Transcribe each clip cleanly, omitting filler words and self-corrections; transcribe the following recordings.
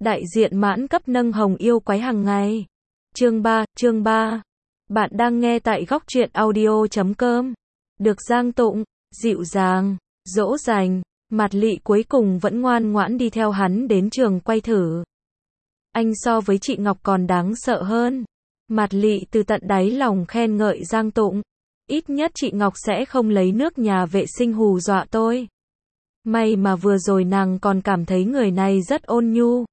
Đại diện mãn cấp nâng hồng yêu quái hàng ngày. Chương 3. Bạn đang nghe tại góc truyện audio.com. Được Giang Tụng, dịu dàng, dỗ dành, Mạt Lị cuối cùng vẫn ngoan ngoãn đi theo hắn đến trường quay thử. Anh so với chị Ngọc còn đáng sợ hơn. Mạt Lị từ tận đáy lòng khen ngợi Giang Tụng. Ít nhất chị Ngọc sẽ không lấy nước nhà vệ sinh hù dọa tôi. May mà vừa rồi nàng còn cảm thấy người này rất ôn nhu.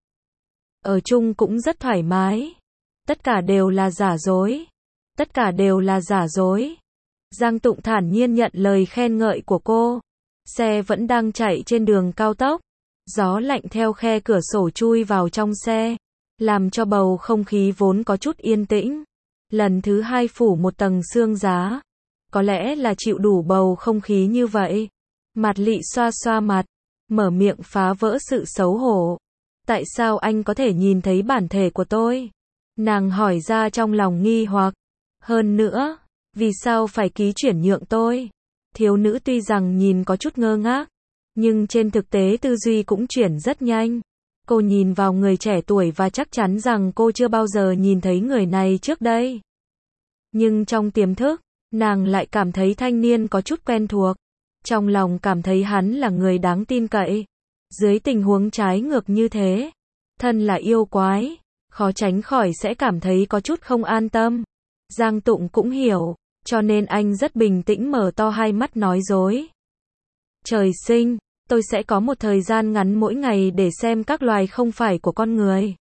Ở chung cũng rất thoải mái. Tất cả đều là giả dối. Tất cả đều là giả dối. Giang Tụng thản nhiên nhận lời khen ngợi của cô. Xe vẫn đang chạy trên đường cao tốc. Gió lạnh theo khe cửa sổ chui vào trong xe, làm cho bầu không khí vốn có chút yên tĩnh. Lần thứ hai phủ một tầng sương giá. Có lẽ là chịu đủ bầu không khí như vậy. Mạt Lị xoa xoa mặt, mở miệng phá vỡ sự xấu hổ. Tại sao anh có thể nhìn thấy bản thể của tôi? Nàng hỏi ra trong lòng nghi hoặc. Hơn nữa, vì sao phải ký chuyển nhượng tôi? Thiếu nữ tuy rằng nhìn có chút ngơ ngác, nhưng trên thực tế tư duy cũng chuyển rất nhanh. Cô nhìn vào người trẻ tuổi và chắc chắn rằng cô chưa bao giờ nhìn thấy người này trước đây. Nhưng trong tiềm thức, nàng lại cảm thấy thanh niên có chút quen thuộc. Trong lòng cảm thấy hắn là người đáng tin cậy. Dưới tình huống trái ngược như thế, thân là yêu quái, khó tránh khỏi sẽ cảm thấy có chút không an tâm. Giang Tụng cũng hiểu, cho nên anh rất bình tĩnh mở to hai mắt nói dối. Trời sinh, tôi sẽ có một thời gian ngắn mỗi ngày để xem các loài không phải của con người.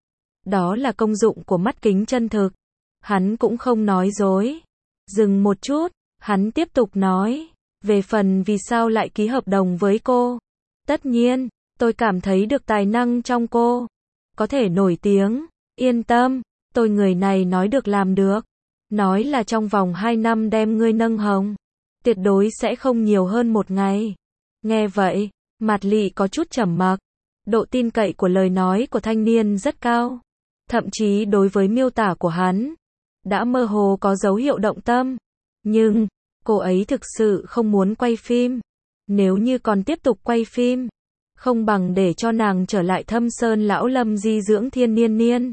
Đó là công dụng của mắt kính chân thực. Hắn cũng không nói dối. Dừng một chút, hắn tiếp tục nói. Về phần vì sao lại ký hợp đồng với cô. Tất nhiên, tôi cảm thấy được tài năng trong cô. Có thể nổi tiếng. Yên tâm, tôi người này nói được làm được. Nói là trong vòng 2 năm đem ngươi nâng hồng. Tuyệt đối sẽ không nhiều hơn một ngày. Nghe vậy, Mạt Lị có chút trầm mặc. Độ tin cậy của lời nói của thanh niên rất cao. Thậm chí đối với miêu tả của hắn, đã mơ hồ có dấu hiệu động tâm. Nhưng, cô ấy thực sự không muốn quay phim. Nếu như còn tiếp tục quay phim, không bằng để cho nàng trở lại Thâm Sơn Lão Lâm di dưỡng thiên niên niên.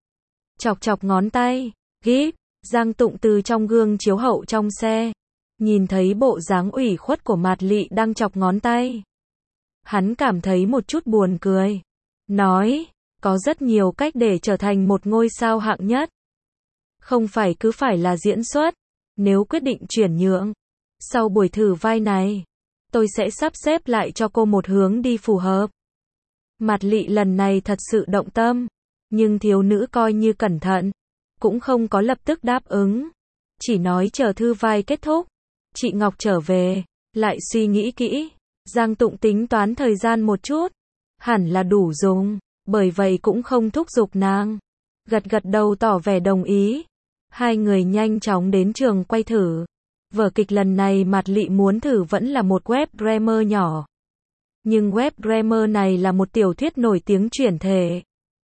Chọc chọc ngón tay, gíp, Giang Tụng từ trong gương chiếu hậu trong xe, nhìn thấy bộ dáng ủy khuất của Mạt Lị đang chọc ngón tay. Hắn cảm thấy một chút buồn cười. Nói, có rất nhiều cách để trở thành một ngôi sao hạng nhất. Không phải cứ phải là diễn xuất. Nếu quyết định chuyển nhượng, sau buổi thử vai này, tôi sẽ sắp xếp lại cho cô một hướng đi phù hợp. Mạt Lị lần này thật sự động tâm, nhưng thiếu nữ coi như cẩn thận, cũng không có lập tức đáp ứng. Chỉ nói chờ thư vai kết thúc, chị Ngọc trở về, lại suy nghĩ kỹ. Giang Tụng tính toán thời gian một chút, hẳn là đủ dùng, bởi vậy cũng không thúc giục nàng. Gật gật đầu tỏ vẻ đồng ý. Hai người nhanh chóng đến trường quay thử. Vở kịch lần này Mạt Lị muốn thử vẫn là một web drama nhỏ. Nhưng web drama này là một tiểu thuyết nổi tiếng chuyển thể.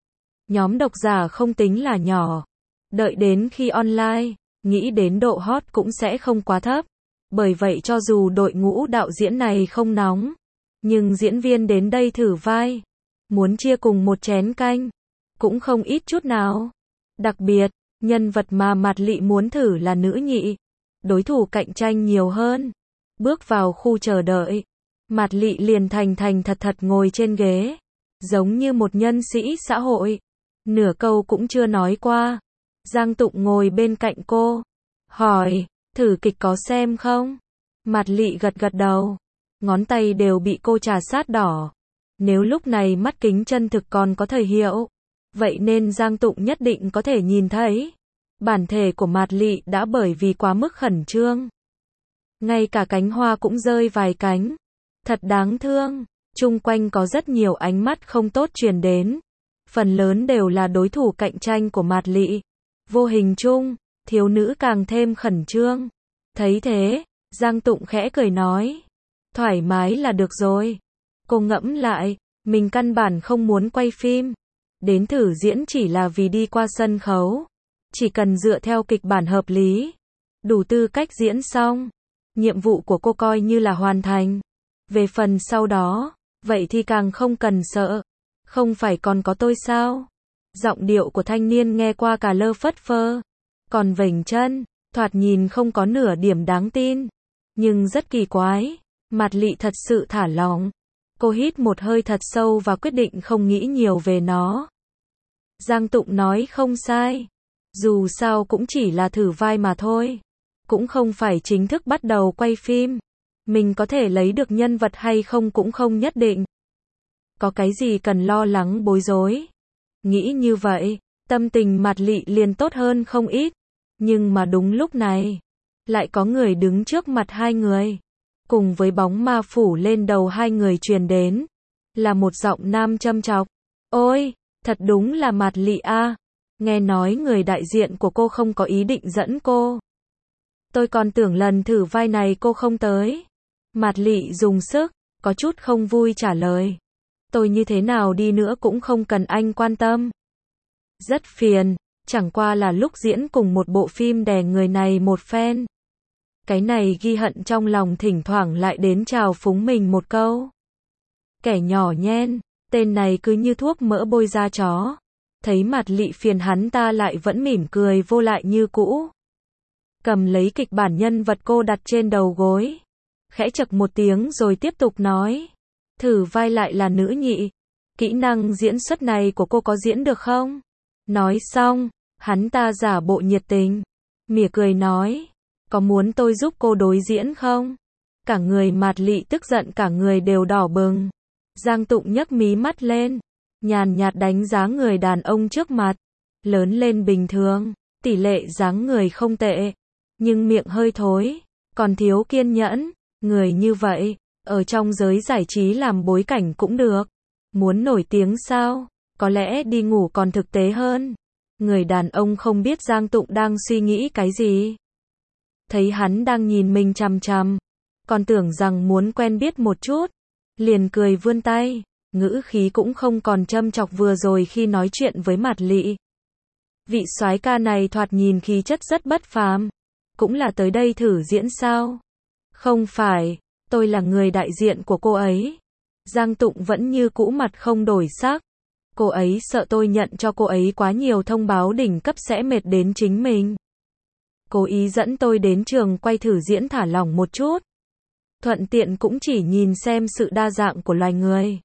Nhóm độc giả không tính là nhỏ. Đợi đến khi online, nghĩ đến độ hot cũng sẽ không quá thấp. Bởi vậy cho dù đội ngũ đạo diễn này không nóng, nhưng diễn viên đến đây thử vai, muốn chia cùng một chén canh, cũng không ít chút nào. Đặc biệt, nhân vật mà Mạt Lị muốn thử là nữ nhị. Đối thủ cạnh tranh nhiều hơn. Bước vào khu chờ đợi, Mạt Lị liền thành thật ngồi trên ghế, giống như một nhân sĩ xã hội. Nửa câu cũng chưa nói qua. Giang Tụng ngồi bên cạnh cô, hỏi, thử kịch có xem không? Mạt Lị gật gật đầu. Ngón tay đều bị cô trà sát đỏ. Nếu lúc này mắt kính chân thực còn có thời hiệu, vậy nên Giang Tụng nhất định có thể nhìn thấy. Bản thể của Mạt Lị đã bởi vì quá mức khẩn trương. Ngay cả cánh hoa cũng rơi vài cánh. Thật đáng thương. Chung quanh có rất nhiều ánh mắt không tốt truyền đến. Phần lớn đều là đối thủ cạnh tranh của Mạt Lị. Vô hình chung, thiếu nữ càng thêm khẩn trương. Thấy thế, Giang Tụng khẽ cười nói. Thoải mái là được rồi. Cô ngẫm lại, mình căn bản không muốn quay phim. Đến thử diễn chỉ là vì đi qua sân khấu. Chỉ cần dựa theo kịch bản hợp lý, đủ tư cách diễn xong, nhiệm vụ của cô coi như là hoàn thành. Về phần sau đó, vậy thì càng không cần sợ. Không phải còn có tôi sao? Giọng điệu của thanh niên nghe qua cả lơ phất phơ, còn vểnh chân, thoạt nhìn không có nửa điểm đáng tin, nhưng rất kỳ quái. Mạt Lị thật sự thả lỏng. Cô hít một hơi thật sâu và quyết định không nghĩ nhiều về nó. Giang Tụng nói không sai. Dù sao cũng chỉ là thử vai mà thôi. Cũng không phải chính thức bắt đầu quay phim. Mình có thể lấy được nhân vật hay không cũng không nhất định. Có cái gì cần lo lắng bối rối. Nghĩ như vậy, tâm tình Mạt Lị liền tốt hơn không ít. Nhưng mà đúng lúc này, lại có người đứng trước mặt hai người. Cùng với bóng ma phủ lên đầu hai người truyền đến, là một giọng nam châm chọc. Ôi, thật đúng là Mạt Lị a. Nghe nói người đại diện của cô không có ý định dẫn cô. Tôi còn tưởng lần thử vai này cô không tới. Mạt Lị dùng sức, có chút không vui trả lời. Tôi như thế nào đi nữa cũng không cần anh quan tâm. Rất phiền, chẳng qua là lúc diễn cùng một bộ phim đè người này một phen. Cái này ghi hận trong lòng thỉnh thoảng lại đến chào phúng mình một câu. Kẻ nhỏ nhen, tên này cứ như thuốc mỡ bôi da chó. Thấy Mạt Lị phiền hắn ta lại vẫn mỉm cười vô lại như cũ. Cầm lấy kịch bản nhân vật cô đặt trên đầu gối. Khẽ chậc một tiếng rồi tiếp tục nói. Thử vai lại là nữ nhị. Kỹ năng diễn xuất này của cô có diễn được không? Nói xong, hắn ta giả bộ nhiệt tình. Mỉa cười nói. Có muốn tôi giúp cô đối diễn không? Cả người Mạt Lị tức giận cả người đều đỏ bừng. Giang Tụng nhấc mí mắt lên. Nhàn nhạt đánh giá người đàn ông trước mặt. Lớn lên bình thường. Tỷ lệ dáng người không tệ. Nhưng miệng hơi thối. Còn thiếu kiên nhẫn. Người như vậy, ở trong giới giải trí làm bối cảnh cũng được. Muốn nổi tiếng sao? Có lẽ đi ngủ còn thực tế hơn. Người đàn ông không biết Giang Tụng đang suy nghĩ cái gì. Thấy hắn đang nhìn mình chằm chằm. Còn tưởng rằng muốn quen biết một chút. Liền cười vươn tay. Ngữ khí cũng không còn châm chọc vừa rồi khi nói chuyện với Mạt Lị. Vị soái ca này thoạt nhìn khí chất rất bất phàm. Cũng là tới đây thử diễn sao? Không phải, tôi là người đại diện của cô ấy. Giang Tụng vẫn như cũ mặt không đổi sắc. Cô ấy sợ tôi nhận cho cô ấy quá nhiều thông báo đỉnh cấp sẽ mệt đến chính mình. Cố ý dẫn tôi đến trường quay thử diễn thả lỏng một chút. Thuận tiện cũng chỉ nhìn xem sự đa dạng của loài người.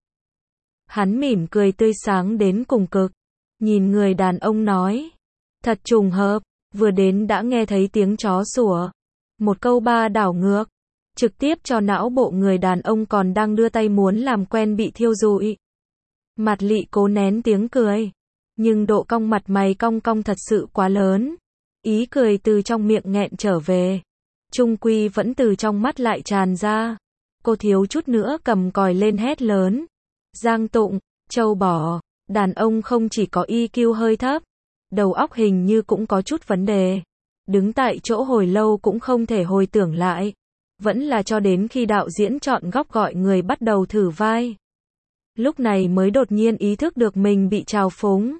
Hắn mỉm cười tươi sáng đến cùng cực. Nhìn người đàn ông nói. Thật trùng hợp, vừa đến đã nghe thấy tiếng chó sủa. Một câu ba đảo ngược. Trực tiếp cho não bộ người đàn ông còn đang đưa tay muốn làm quen bị thiêu rụi. Mạt Lị cố nén tiếng cười. Nhưng độ cong mặt mày cong cong thật sự quá lớn. Ý cười từ trong miệng nghẹn trở về. Trung quy vẫn từ trong mắt lại tràn ra. Cô thiếu chút nữa cầm còi lên hét lớn. Giang Tụng, trâu bò, đàn ông không chỉ có EQ hơi thấp. Đầu óc hình như cũng có chút vấn đề. Đứng tại chỗ hồi lâu cũng không thể hồi tưởng lại. Vẫn là cho đến khi đạo diễn chọn góc gọi người bắt đầu thử vai. Lúc này mới đột nhiên ý thức được mình bị trào phúng.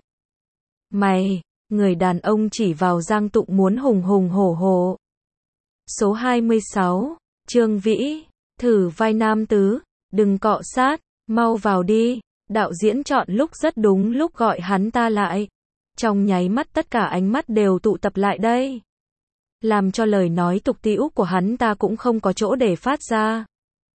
Mày, người đàn ông chỉ vào Giang Tụng muốn hùng hùng hổ hổ. Số 26, Trương Vĩ, thử vai nam tứ, đừng cọ sát, mau vào đi. Đạo diễn chọn lúc rất đúng lúc gọi hắn ta lại. Trong nháy mắt tất cả ánh mắt đều tụ tập lại đây. Làm cho lời nói tục tĩu của hắn ta cũng không có chỗ để phát ra.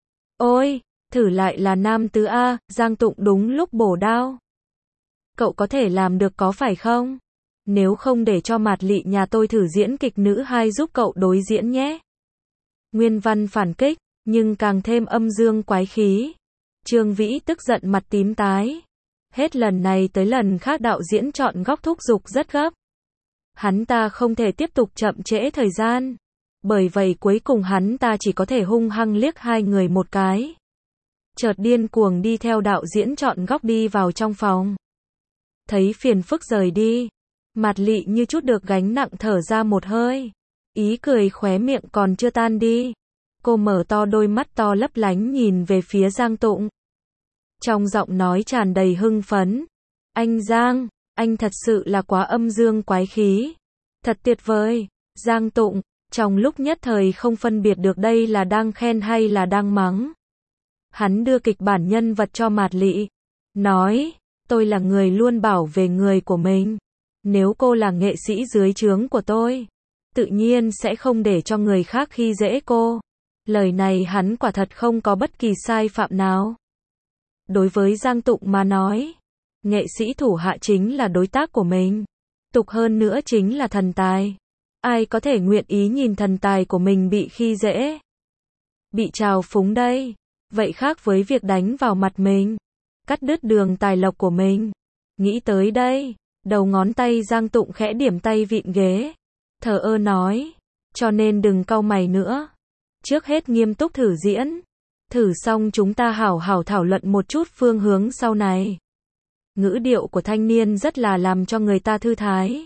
Ôi, thử lại là nam tứ A, Giang Tụng đúng lúc bổ đao. Cậu có thể làm được có phải không? Nếu không để cho Mạt Lị nhà tôi thử diễn kịch nữ 2 giúp cậu đối diễn nhé. Nguyên văn phản kích, nhưng càng thêm âm dương quái khí. Trương Vĩ tức giận mặt tím tái. Hết lần này tới lần khác đạo diễn chọn góc thúc giục rất gấp. Hắn ta không thể tiếp tục chậm trễ thời gian. Bởi vậy cuối cùng hắn ta chỉ có thể hung hăng liếc hai người một cái. Chợt điên cuồng đi theo đạo diễn chọn góc đi vào trong phòng. Thấy phiền phức rời đi. Mạt Lị như chút được gánh nặng thở ra một hơi. Ý cười khóe miệng còn chưa tan đi. Cô mở to đôi mắt to lấp lánh nhìn về phía Giang Tụng. Trong giọng nói tràn đầy hưng phấn. Anh Giang, anh thật sự là quá âm dương quái khí. Thật tuyệt vời. Giang Tụng, trong lúc nhất thời không phân biệt được đây là đang khen hay là đang mắng. Hắn đưa kịch bản nhân vật cho Mạt Lị. Nói, Tôi là người luôn bảo vệ người của mình. Nếu cô là nghệ sĩ dưới trướng của tôi, tự nhiên sẽ không để cho người khác khi dễ cô. Lời này hắn quả thật không có bất kỳ sai phạm nào. Đối với Giang Tụng mà nói, nghệ sĩ thủ hạ chính là đối tác của mình. Tục hơn nữa chính là thần tài. Ai có thể nguyện ý nhìn thần tài của mình bị khi dễ, bị trào phúng đây? Vậy khác với việc đánh vào mặt mình, cắt đứt đường tài lộc của mình. Nghĩ tới đây, đầu ngón tay Giang Tụng khẽ điểm tay vịn ghế, thờ ơ nói, cho nên đừng cau mày nữa. Trước hết nghiêm túc thử diễn. Thử xong chúng ta hảo hảo thảo luận một chút phương hướng sau này. Ngữ điệu của thanh niên rất là làm cho người ta thư thái.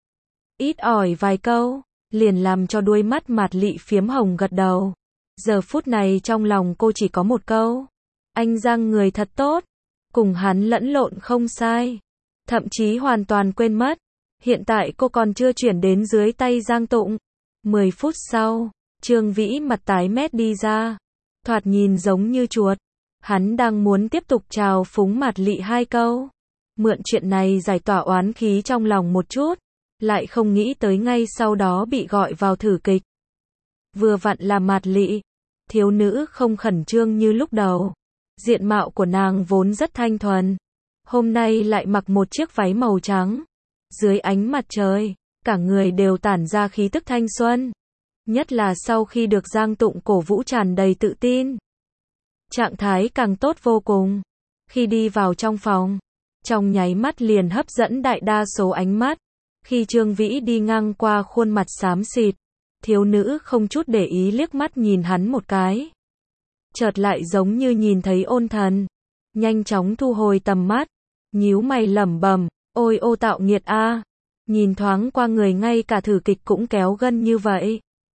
Ít ỏi vài câu, liền làm cho đuôi mắt Mạt Lị phiếm hồng gật đầu. Giờ phút này trong lòng cô chỉ có một câu. Anh Giang người thật tốt. Cùng hắn lẫn lộn không sai. Thậm chí hoàn toàn quên mất. Hiện tại cô còn chưa chuyển đến dưới tay Giang Tụng. 10 phút sau, Trương Vĩ mặt tái mét đi ra. Thoạt nhìn giống như chuột. Hắn đang muốn tiếp tục trào phúng Mạt Lị 2 câu. Mượn chuyện này giải tỏa oán khí trong lòng một chút. Lại không nghĩ tới ngay sau đó bị gọi vào thử kịch. Vừa vặn là Mạt Lị. Thiếu nữ không khẩn trương như lúc đầu. Diện mạo của nàng vốn rất thanh thuần. Hôm nay lại mặc một chiếc váy màu trắng. Dưới ánh mặt trời, cả người đều tản ra khí tức thanh xuân. Nhất là sau khi được Giang Tụng cổ vũ tràn đầy tự tin. Trạng thái càng tốt vô cùng. Khi đi vào trong phòng, trong nháy mắt liền hấp dẫn đại đa số ánh mắt. Khi Trương Vĩ đi ngang qua khuôn mặt xám xịt, thiếu nữ không chút để ý liếc mắt nhìn hắn một cái. Chợt lại giống như nhìn thấy ôn thần. Nhanh chóng thu hồi tầm mắt, nhíu mày lẩm bẩm, ôi ô tạo nghiệt a, nhìn thoáng qua người ngay cả thử kịch cũng kéo gân như vậy.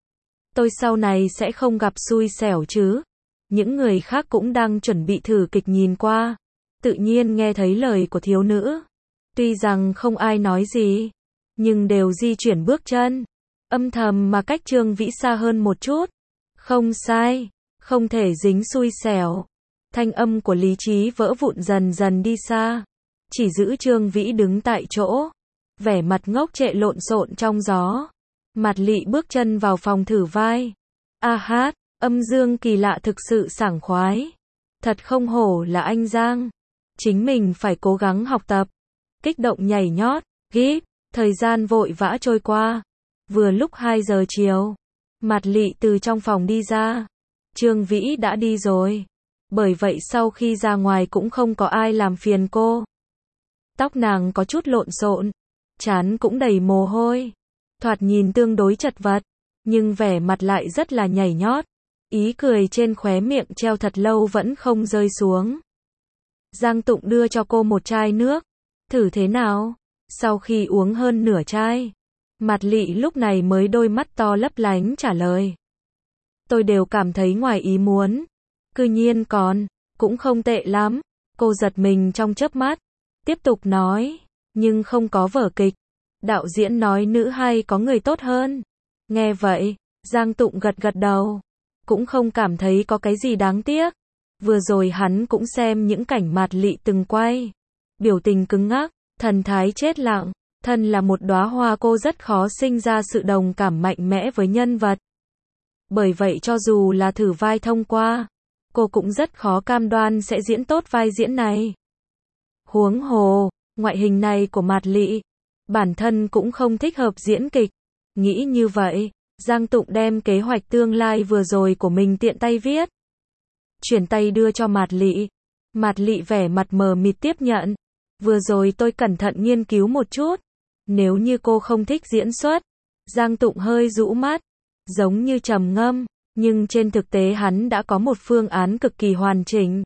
Tôi sau này sẽ không gặp xui xẻo chứ. Những người khác cũng đang chuẩn bị thử kịch nhìn qua. Tự nhiên nghe thấy lời của thiếu nữ. Tuy rằng không ai nói gì, nhưng đều di chuyển bước chân. Âm thầm mà cách Trương Vĩ xa hơn một chút. Không sai, không thể dính xui xẻo. Thanh âm của lý trí vỡ vụn dần dần đi xa. Chỉ giữ Trương Vĩ đứng tại chỗ. Vẻ mặt ngốc trệ lộn xộn trong gió. Mạt Lị bước chân vào phòng thử vai. A hát, âm dương kỳ lạ thực sự sảng khoái. Thật không hổ là anh Giang. Chính mình phải cố gắng học tập. Kích động nhảy nhót, hít. Thời gian vội vã trôi qua. Vừa lúc 2 giờ chiều. Mạt Lị từ trong phòng đi ra. Trương Vĩ đã đi rồi. Bởi vậy sau khi ra ngoài cũng không có ai làm phiền cô. Tóc nàng có chút lộn xộn. Trán cũng đầy mồ hôi. Thoạt nhìn tương đối chật vật. Nhưng vẻ mặt lại rất là nhảy nhót. Ý cười trên khóe miệng treo thật lâu vẫn không rơi xuống. Giang Tụng đưa cho cô một chai nước. Thử thế nào? Sau khi uống hơn nửa chai, Mạt Lị lúc này mới đôi mắt to lấp lánh trả lời. Tôi đều cảm thấy ngoài ý muốn. Cư nhiên cũng không tệ lắm. Cô giật mình trong chớp mắt. Tiếp tục nói, nhưng không có vở kịch. Đạo diễn nói nữ hay có người tốt hơn. Nghe vậy, Giang Tụng gật gật đầu. Cũng không cảm thấy có cái gì đáng tiếc. Vừa rồi hắn cũng xem những cảnh Mạt Lị từng quay. Biểu tình cứng ngắc, thần thái chết lặng. Thân là một đóa hoa cô rất khó sinh ra sự đồng cảm mạnh mẽ với nhân vật. Bởi vậy cho dù là thử vai thông qua, cô cũng rất khó cam đoan sẽ diễn tốt vai diễn này. Huống hồ, ngoại hình này của Mạt Lị, bản thân cũng không thích hợp diễn kịch. Nghĩ như vậy, Giang Tụng đem kế hoạch tương lai vừa rồi của mình tiện tay viết. Chuyển tay đưa cho Mạt Lị. Mạt Lị vẻ mặt mờ mịt tiếp nhận. Vừa rồi tôi cẩn thận nghiên cứu một chút. Nếu như cô không thích diễn xuất. Giang Tụng hơi rũ mắt. Giống như trầm ngâm. Nhưng trên thực tế hắn đã có một phương án cực kỳ hoàn chỉnh.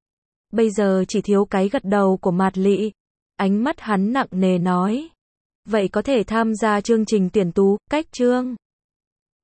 Bây giờ chỉ thiếu cái gật đầu của Mạt Lị. Ánh mắt hắn nặng nề nói. Vậy có thể tham gia chương trình tuyển tú, cách chương.